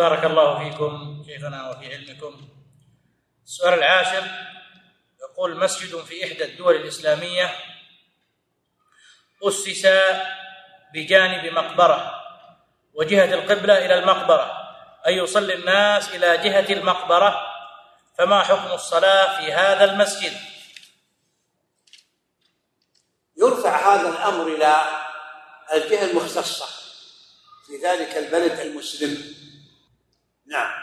بارك الله فيكم شيخنا وفي علمكم. السؤال العاشر يقول: مسجد في إحدى الدول الإسلامية أسس بجانب مقبرة وجهة القبلة إلى المقبرة، أي يصلي الناس إلى جهة المقبرة، فما حكم الصلاة في هذا المسجد؟ يرفع هذا الأمر إلى الجهة المختصة في ذلك البلد المسلم. نعم.